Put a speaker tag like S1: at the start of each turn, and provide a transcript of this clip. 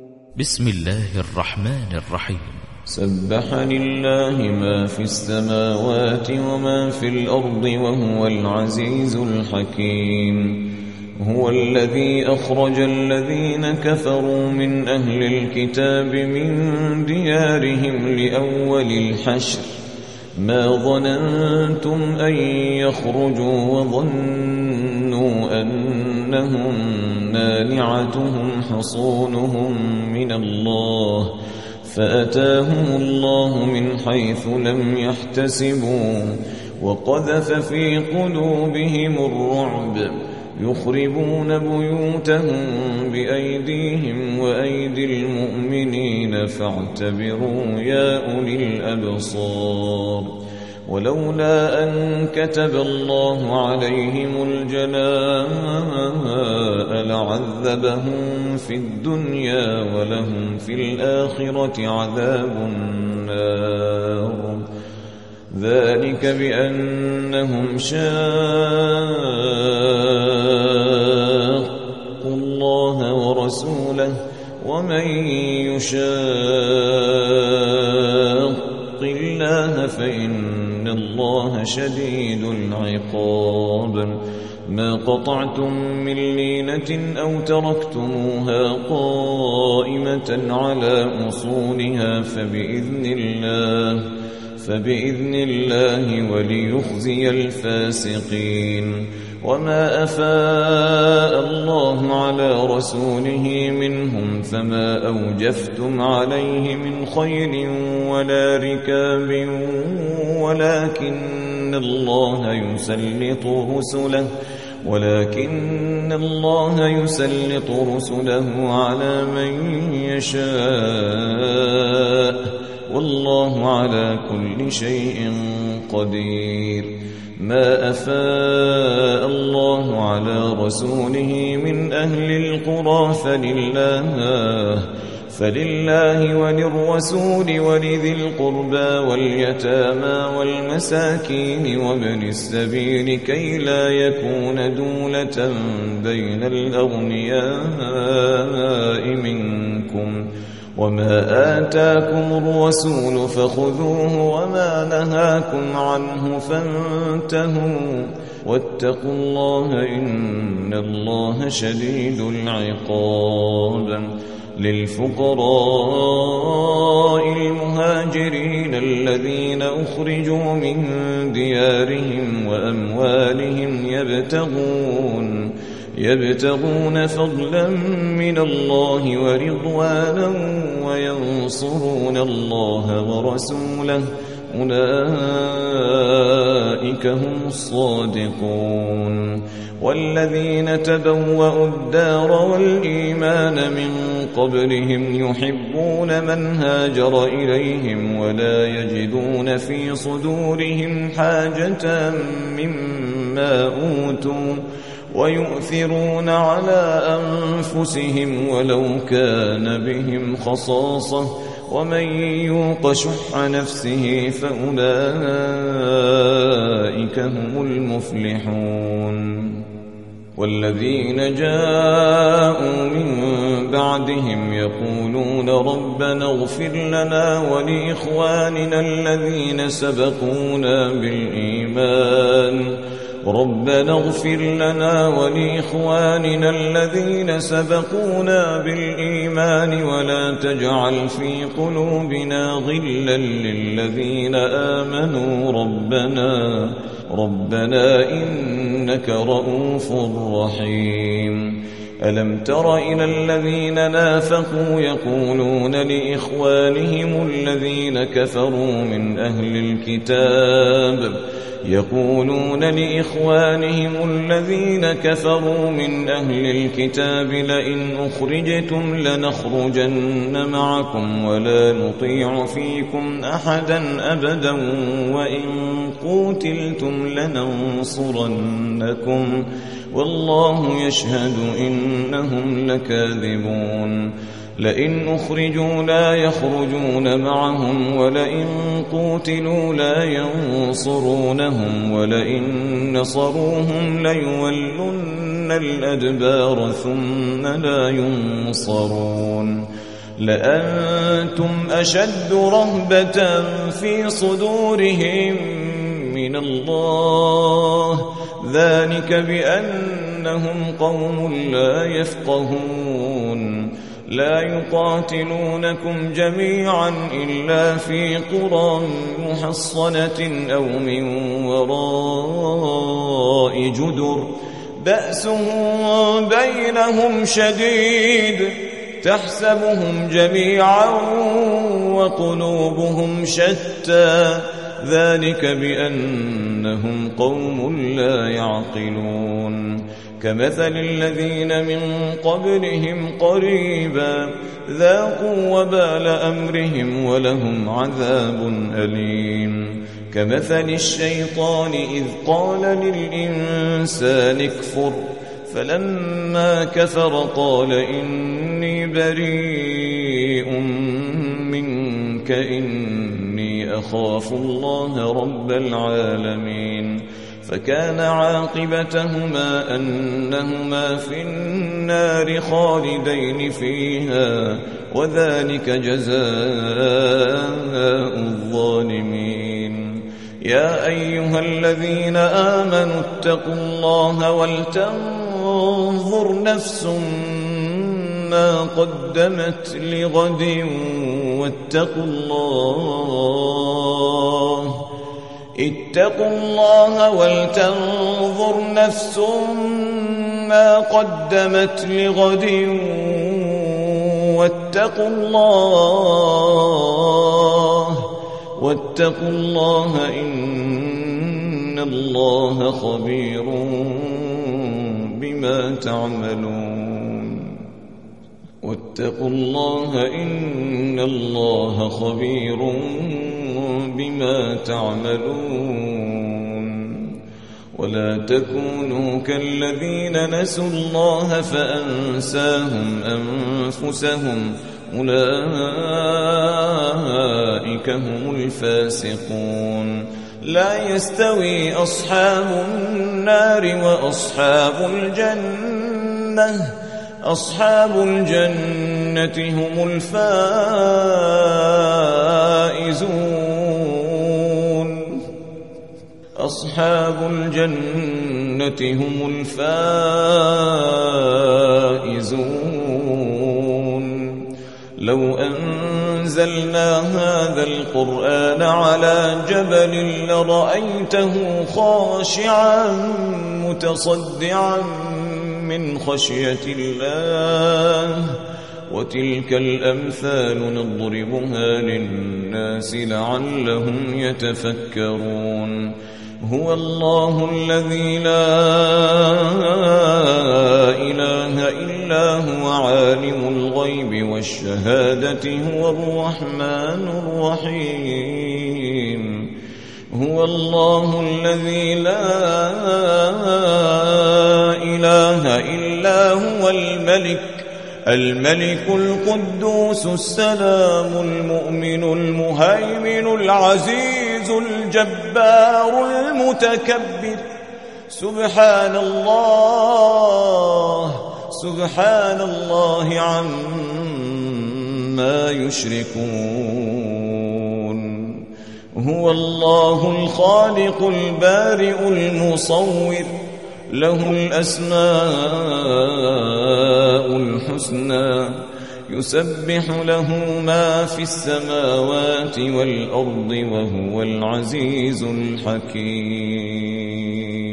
S1: بسم الله الرحمن الرحيم.
S2: سبح لله ما في السماوات وما في الأرض وهو العزيز الحكيم. هو الذي أخرج الذين كفروا من أهل الكتاب من ديارهم لأول الحشر ما ظننتم أن يخرجوا وظنوا أنهم مانعتهم حصونهم من الله فأتاهم الله من حيث لم يحتسبوا وقذف في قلوبهم الرعب يخربون بيوتهم بأيديهم وأيدي المؤمنين فاعتبروا يا أولي الأبصار. ولولا أن كتب الله عليهم الجلاء لعذبهم في الدنيا ولهم في الآخرة عذاب النار. ذلك بأنهم شاقوا الله ورسوله ومن يشاق الله فإن الله شديد العقاب. ما قطعتم من لينة أو تركتموها قائمة على أصولها فبإذن الله وليخزي الفاسقين. وما أفاء الله على رسوله منهم فما أوجفتم عليه من خيل ولا ركاب ولكن الله يسلط رسله على من يشاء والله على كل شيء قدير. ما أفاء الله على رسوله من أهل القرى فلله وللرسول ولذي القربى واليتامى والمساكين وابن السبيل كي لا يكون دولة بين الأغنياء منكم. وما آتاكم الرسول فخذوه وما نهاكم عنه فانتهوا واتقوا الله إن الله شديد العقاب. للفقراء المهاجرين الذين أخرجوا من ديارهم وأموالهم يبتغون فضلا من الله ورضوانا وينصرون الله ورسوله أولئك هم الصادقون. والذين تبوأوا الدار والإيمان من قبلهم يحبون من هاجر إليهم ولا يجدون في صدورهم حاجة مما أوتوا ويؤثرون على أنفسهم ولو كان بهم خصاصة ومن يوق شح نفسه فأولئك هم المفلحون. والذين جاءوا من بعدهم يقولون ربنا اغفر لنا ولإخواننا الذين سبقونا بالإيمان ولا تجعل في قلوبنا غلا للذين آمنوا ربنا إنك رؤوف رحيم. ألم تر إلى الذين نافقوا يقولون لإخوانهم الذين كفروا من أهل الكتاب لئن أخرجتم لنخرجن معكم ولا نطيع فيكم أحدا أبدا وإن قوتلتم لننصرنكم والله يشهد إنهم لكاذبون. لئن أخرجوا لا يخرجون معهم ولئن قوتلوا لا ينصرونهم ولئن نصروهم ليولن الأدبار ثم لا ينصرون. لأنتم أشد رهبة في صدورهم من الله، ذلك بأنهم قوم لا يفقهون. لا يقاتلونكم جميعا إلا في قرى محصنة أو من وراء جدر بأسهم بينهم شديد، تحسبهم جميعا وقلوبهم شتى، ذلك بأنهم قوم لا يعقلون. كمثل الذين من قبلهم قريبا ذاقوا وبال أمرهم ولهم عذاب أليم. كمثل الشيطان إذ قال للإنسان اكفر فلما كفر قال إني بريء منك إني أخاف الله رب العالمين. فكان عاقبتهما أنهما في النار خالدين فيها، وذلك جزاء الظالمين. يا أيها الذين آمنوا اتقوا الله ولتنظر نفس ما قدمت لغد اتقوا الله ولتنظر نفس ما قدمت لغد واتقوا الله إن الله خبير بما تعملون. واتقوا الله إن الله خبير بما تعملون. ولا تكونوا كالذين نسوا الله فأنساهم أنفسهم أولئك هم الفاسقون. لا يستوي أصحاب النار وأصحاب الجنة، أصحاب الجنة هم الفائزون، أصحاب الجنة هم الفائزون. لو أنزلنا هذا القرآن على جبل لرأيته خاشعا متصدعا من خشية الله. وتلك الأمثال نضربها للناس لعلهم يتفكرون. هو الله الذي لا إله إلا هو عالم الغيب والشهادة هو الرحمن الرحيم. هو الله الذي لا إله إلا هو الملك القدوس السلام المؤمن المهيمن العزيز الجبار المتكبر. سبحان الله عما يشركون. هو الله الخالق البارئ المصور، له الأسماء الحسنى، يسبح له ما في السماوات والأرض وهو العزيز الحكيم.